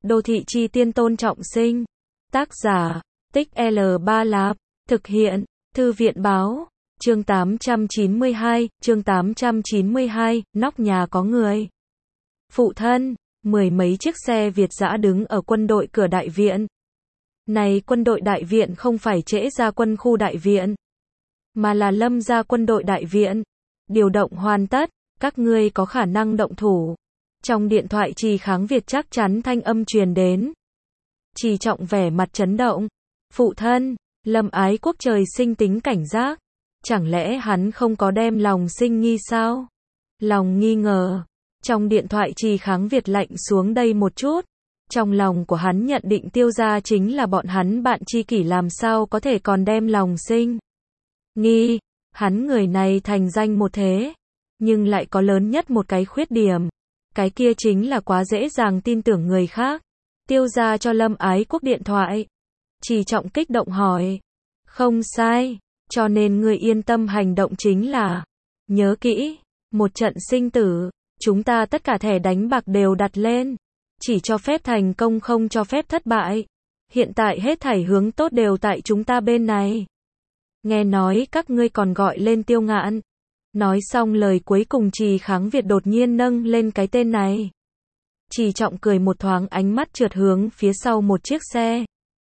Đô thị chi tiên Tôn Trọng Sinh. Tác giả, Tích L3 Lạp. Thực hiện, Thư viện báo. Chương 892, nóc nhà có người. Phụ thân, mười mấy chiếc xe Việt dã đứng ở quân đội cửa đại viện. Này quân đội đại viện không phải Trễ Gia quân khu đại viện, mà là Lâm gia quân đội đại viện. Điều động hoàn tất, các ngươi có khả năng động thủ. Trong điện thoại Trì Kháng Việt chắc chắn thanh âm truyền đến. Trì Trọng vẻ mặt chấn động. Phụ thân, Lâm Ái Quốc trời sinh tính cảnh giác. Chẳng lẽ hắn không có đem lòng sinh nghi sao? Lòng nghi ngờ. Trong điện thoại Trì Kháng Việt lạnh xuống đây một chút. Trong lòng của hắn nhận định Tiêu gia chính là bọn hắn bạn tri kỷ, làm sao có thể còn đem lòng sinh nghi. Hắn người này thành danh một thế, nhưng lại có lớn nhất một cái khuyết điểm. Cái kia chính là quá dễ dàng tin tưởng người khác. Tiêu gia cho Lâm Ái Quốc điện thoại. Trì Trọng kích động hỏi. Không sai, cho nên người yên tâm hành động chính là. Nhớ kỹ, một trận sinh tử, chúng ta tất cả thẻ đánh bạc đều đặt lên. Chỉ cho phép thành công, không cho phép thất bại. Hiện tại hết thảy hướng tốt đều tại chúng ta bên này. Nghe nói các ngươi còn gọi lên Tiêu Ngạn. Nói xong lời cuối cùng Trì Kháng Việt đột nhiên nâng lên cái tên này. Trì Trọng cười một thoáng, ánh mắt trượt hướng phía sau một chiếc xe.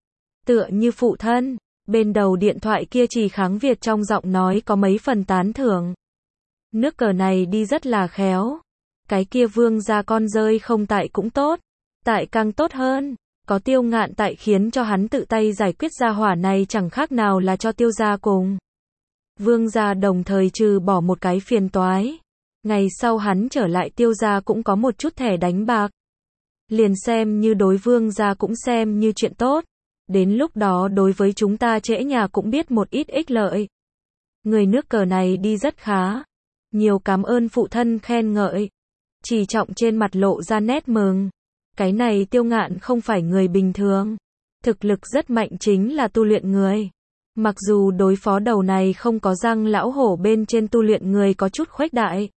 Tựa như phụ thân, bên đầu điện thoại kia Trì Kháng Việt trong giọng nói có mấy phần tán thưởng. Nước cờ này đi rất là khéo. Cái kia Vương gia con rơi không tại cũng tốt, tại càng tốt hơn. Có Tiêu Ngạn tại khiến cho hắn tự tay giải quyết gia hỏa này, chẳng khác nào là cho Tiêu gia cùng Vương gia đồng thời trừ bỏ một cái phiền toái. Ngày sau hắn trở lại Tiêu gia cũng có một chút thẻ đánh bạc. Liền xem như đối Vương gia cũng xem như chuyện tốt. Đến lúc đó đối với chúng ta Trễ nhà cũng biết một ít ích lợi. Người nước cờ này đi rất khá. Nhiều cảm ơn phụ thân khen ngợi. Trì Trọng trên mặt lộ ra nét mừng. Cái này Tiêu Ngạn không phải người bình thường. Thực lực rất mạnh, chính là tu luyện người. Mặc dù đối phó đầu này không có răng lão hổ bên trên tu luyện người có chút khuếch đại.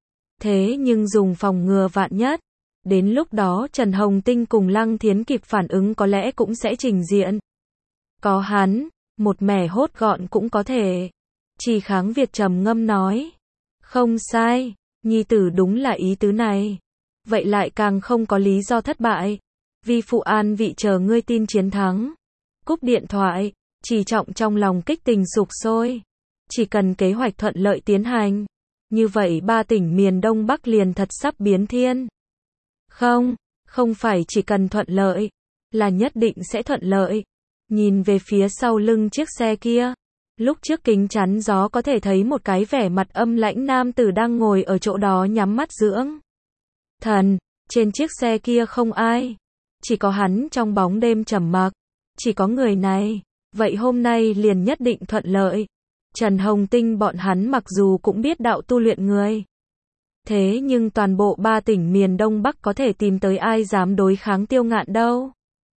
Thế nhưng dùng phòng ngừa vạn nhất. Đến lúc đó Trần Hồng Tinh cùng Lăng Thiến kịp phản ứng có lẽ cũng sẽ trình diện. Có hắn, một mẻ hốt gọn cũng có thể. Trì Kháng Việt trầm ngâm nói. Không sai, nhi tử đúng là ý tứ này. Vậy lại càng không có lý do thất bại. Vi phụ an vị chờ ngươi tin chiến thắng. Cúp điện thoại, Trì Trọng trong lòng kích tình sục sôi. Chỉ cần kế hoạch thuận lợi tiến hành, như vậy 3 tỉnh miền Đông Bắc liền thật sắp biến thiên. Không phải chỉ cần thuận lợi, là nhất định sẽ thuận lợi. Nhìn về phía sau lưng chiếc xe kia, lúc trước kính chắn gió có thể thấy một cái vẻ mặt âm lãnh nam tử đang ngồi ở chỗ đó nhắm mắt dưỡng thần. Trên chiếc xe kia không ai, chỉ có hắn trong bóng đêm trầm mặc. Chỉ có người này, vậy hôm nay liền nhất định thuận lợi. Trần Hồng Tinh bọn hắn mặc dù cũng biết đạo tu luyện người, thế nhưng toàn bộ 3 tỉnh miền Đông Bắc có thể tìm tới ai dám đối kháng Tiêu Ngạn đâu.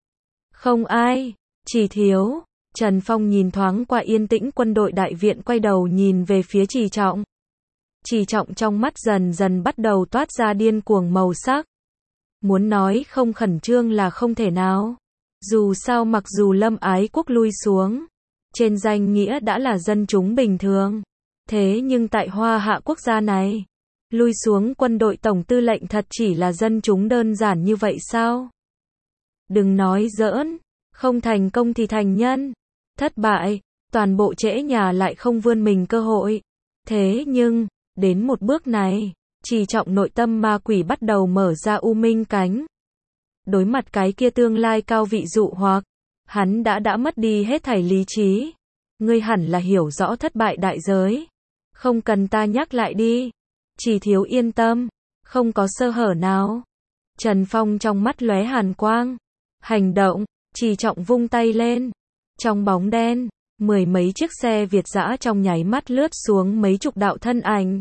Không ai, chỉ thiếu. Trần Phong nhìn thoáng qua yên tĩnh quân đội đại viện, quay đầu nhìn về phía Trì Trọng. Trì Trọng trong mắt dần dần bắt đầu toát ra điên cuồng màu sắc. Muốn nói không khẩn trương là không thể nào. Dù sao mặc dù Lâm Ái Quốc lui xuống, trên danh nghĩa đã là dân chúng bình thường. Thế nhưng tại Hoa Hạ quốc gia này, lui xuống quân đội tổng tư lệnh thật chỉ là dân chúng đơn giản như vậy sao? Đừng nói giỡn, không thành công thì thành nhân. Thất bại, toàn bộ Trễ nhà lại không vươn mình cơ hội. Thế nhưng, đến một bước này, Trì Trọng nội tâm ma quỷ bắt đầu mở ra u minh cánh. Đối mặt cái kia tương lai cao vị dụ hoặc, hắn đã mất đi hết thảy lý trí. Ngươi hẳn là hiểu rõ thất bại đại giới. Không cần ta nhắc lại đi. Trì thiếu yên tâm, không có sơ hở nào. Trần Phong trong mắt lóe hàn quang. Hành động, Trì Trọng vung tay lên. Trong bóng đen, mười mấy chiếc xe Việt dã trong nháy mắt lướt xuống mấy chục đạo thân ảnh.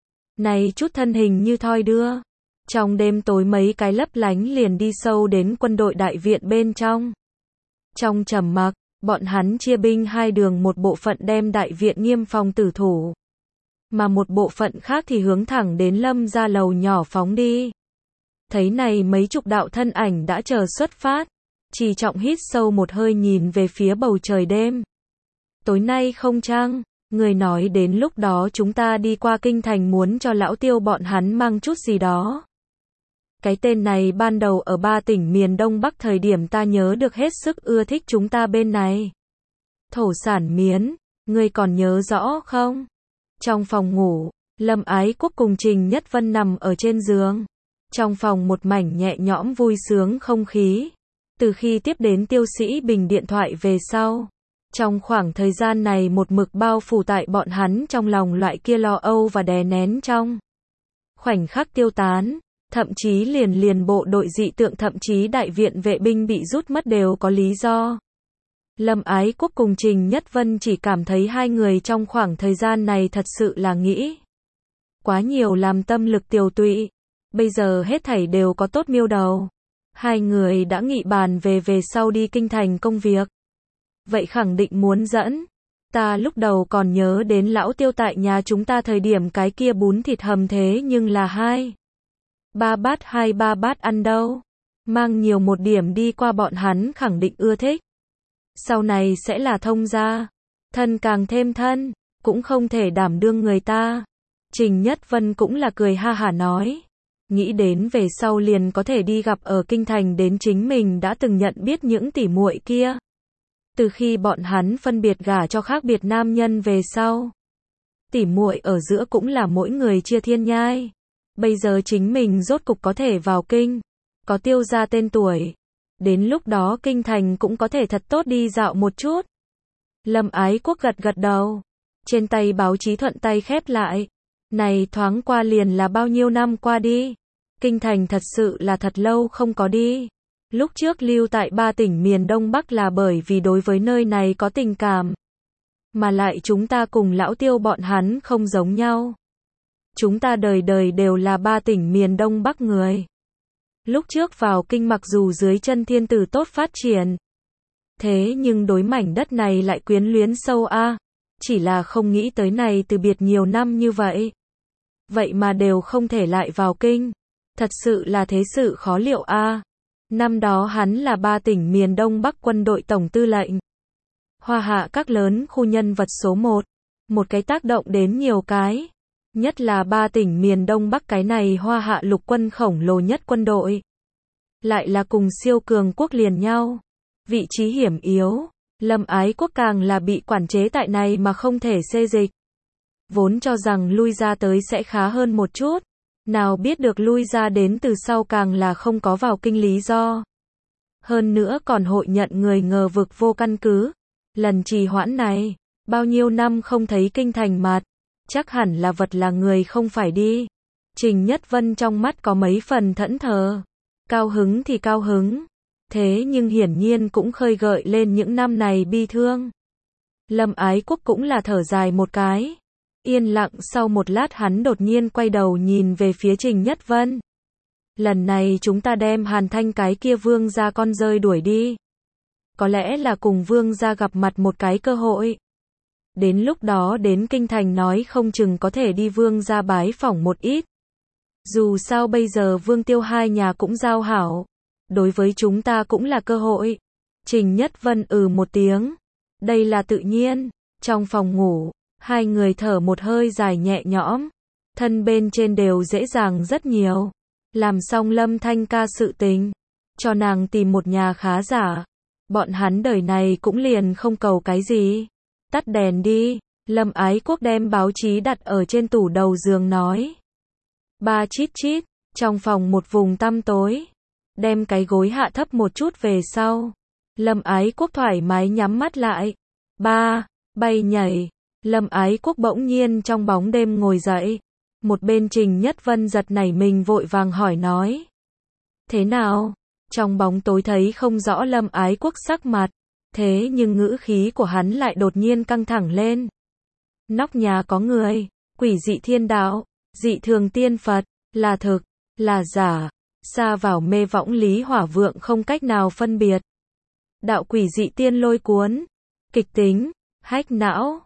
Này chút thân hình như thoi đưa. Trong đêm tối mấy cái lấp lánh liền đi sâu đến quân đội đại viện bên trong. Trong trầm mặc, bọn hắn chia binh hai đường, một bộ phận đem đại viện nghiêm phòng tử thủ, mà một bộ phận khác thì hướng thẳng đến Lâm gia lầu nhỏ phóng đi. Thấy này mấy chục đạo thân ảnh đã chờ xuất phát. Trì Trọng hít sâu một hơi nhìn về phía bầu trời đêm. Tối nay không trăng, người nói đến lúc đó chúng ta đi qua kinh thành muốn cho lão Tiêu bọn hắn mang chút gì đó. Cái tên này ban đầu ở 3 tỉnh miền Đông Bắc thời điểm ta nhớ được hết sức ưa thích chúng ta bên này. Thổ sản miến, ngươi còn nhớ rõ không? Trong phòng ngủ, Lâm Ái Quốc cùng Trình Nhất Vân nằm ở trên giường. Trong phòng một mảnh nhẹ nhõm vui sướng không khí. Từ khi tiếp đến Tiêu Sĩ Bình điện thoại về sau, trong khoảng thời gian này một mực bao phủ tại bọn hắn trong lòng loại kia lo âu và đè nén trong khoảnh khắc tiêu tán, thậm chí liền bộ đội dị tượng thậm chí đại viện vệ binh bị rút mất đều có lý do. Lâm Ái Quốc cùng Trình Nhất Vân chỉ cảm thấy hai người trong khoảng thời gian này thật sự là nghĩ quá nhiều làm tâm lực tiều tụy, bây giờ hết thảy đều có tốt miêu đầu. Hai người đã nghị bàn về sau đi kinh thành công việc. Vậy khẳng định muốn dẫn. Ta lúc đầu còn nhớ đến lão Tiêu tại nhà chúng ta thời điểm cái kia bún thịt hầm thế nhưng là 2-3 bát ăn đâu. Mang nhiều một điểm đi qua bọn hắn khẳng định ưa thích. Sau này sẽ là thông gia. Thân càng thêm thân, cũng không thể đảm đương người ta. Trình Nhất Vân cũng là cười ha hả nói. Nghĩ đến về sau liền có thể đi gặp ở kinh thành đến chính mình đã từng nhận biết những tỉ muội kia. Từ khi bọn hắn phân biệt gả cho khác biệt nam nhân về sau, tỉ muội ở giữa cũng là mỗi người chia thiên nhai. Bây giờ chính mình rốt cục có thể vào kinh, có Tiêu gia tên tuổi. Đến lúc đó kinh thành cũng có thể thật tốt đi dạo một chút. Lâm Ái Quốc gật đầu. Trên tay báo chí thuận tay khép lại. Này thoáng qua liền là bao nhiêu năm qua đi. Kinh thành thật sự là thật lâu không có đi. Lúc trước lưu tại 3 tỉnh miền Đông Bắc là bởi vì đối với nơi này có tình cảm. Mà lại chúng ta cùng lão Tiêu bọn hắn không giống nhau. Chúng ta đời đời đều là 3 tỉnh miền Đông Bắc người. Lúc trước vào kinh mặc dù dưới chân thiên tử tốt phát triển. Thế nhưng đối mảnh đất này lại quyến luyến sâu a. Chỉ là không nghĩ tới này từ biệt nhiều năm như vậy. Vậy mà đều không thể lại vào kinh. Thật sự là thế sự khó liệu a. Năm đó hắn là 3 tỉnh miền Đông Bắc quân đội tổng tư lệnh. Hoa hạ các lớn khu nhân vật số 1. Một cái tác động đến nhiều cái. Nhất là 3 tỉnh miền Đông Bắc cái này hoa hạ lục quân khổng lồ nhất quân đội. Lại là cùng siêu cường quốc liền nhau. Vị trí hiểm yếu. Lâm Ái Quốc càng là bị quản chế tại này mà không thể xê dịch. Vốn cho rằng lui ra tới sẽ khá hơn một chút. Nào biết được lui ra đến từ sau càng là không có vào kinh lý do. Hơn nữa còn hội nhận người ngờ vực vô căn cứ. Lần trì hoãn này, bao nhiêu năm không thấy kinh thành mặt. Chắc hẳn là vật là người không phải đi. Trình Nhất Vân trong mắt có mấy phần thẫn thờ. Cao hứng thì cao hứng. Thế nhưng hiển nhiên cũng khơi gợi lên những năm này bi thương. Lâm Ái Quốc cũng là thở dài một cái. Yên lặng sau một lát hắn đột nhiên quay đầu nhìn về phía Trình Nhất Vân. Lần này chúng ta đem Hàn Thanh cái kia vương gia con rơi đuổi đi. Có lẽ là cùng vương gia gặp mặt một cái cơ hội. Đến lúc đó đến kinh thành nói không chừng có thể đi vương gia bái phỏng một ít. Dù sao bây giờ Vương Tiêu hai nhà cũng giao hảo. Đối với chúng ta cũng là cơ hội. Trình Nhất Vân một tiếng. Đây là tự nhiên. Trong phòng ngủ, hai người thở một hơi dài nhẹ nhõm. Thân bên trên đều dễ dàng rất nhiều. Làm xong Lâm Thanh ca sự tình. Cho nàng tìm một nhà khá giả. Bọn hắn đời này cũng liền không cầu cái gì. Tắt đèn đi. Lâm Ái Quốc đem báo chí đặt ở trên tủ đầu giường nói. Ba chít chít. Trong phòng một vùng tăm tối. Đem cái gối hạ thấp một chút về sau. Lâm Ái Quốc thoải mái nhắm mắt lại. Ba, bay nhảy. Lâm Ái Quốc bỗng nhiên trong bóng đêm ngồi dậy. Một bên Trình Nhất Vân giật nảy mình vội vàng hỏi nói. Thế nào? Trong bóng tối thấy không rõ Lâm Ái Quốc sắc mặt. Thế nhưng ngữ khí của hắn lại đột nhiên căng thẳng lên. Nóc nhà có người. Quỷ dị thiên đạo. Dị thường tiên Phật. Là thực. Là giả. Xa vào mê võng Lý Hỏa Vượng không cách nào phân biệt. Đạo quỷ dị tiên lôi cuốn. Kịch tính. Hách não.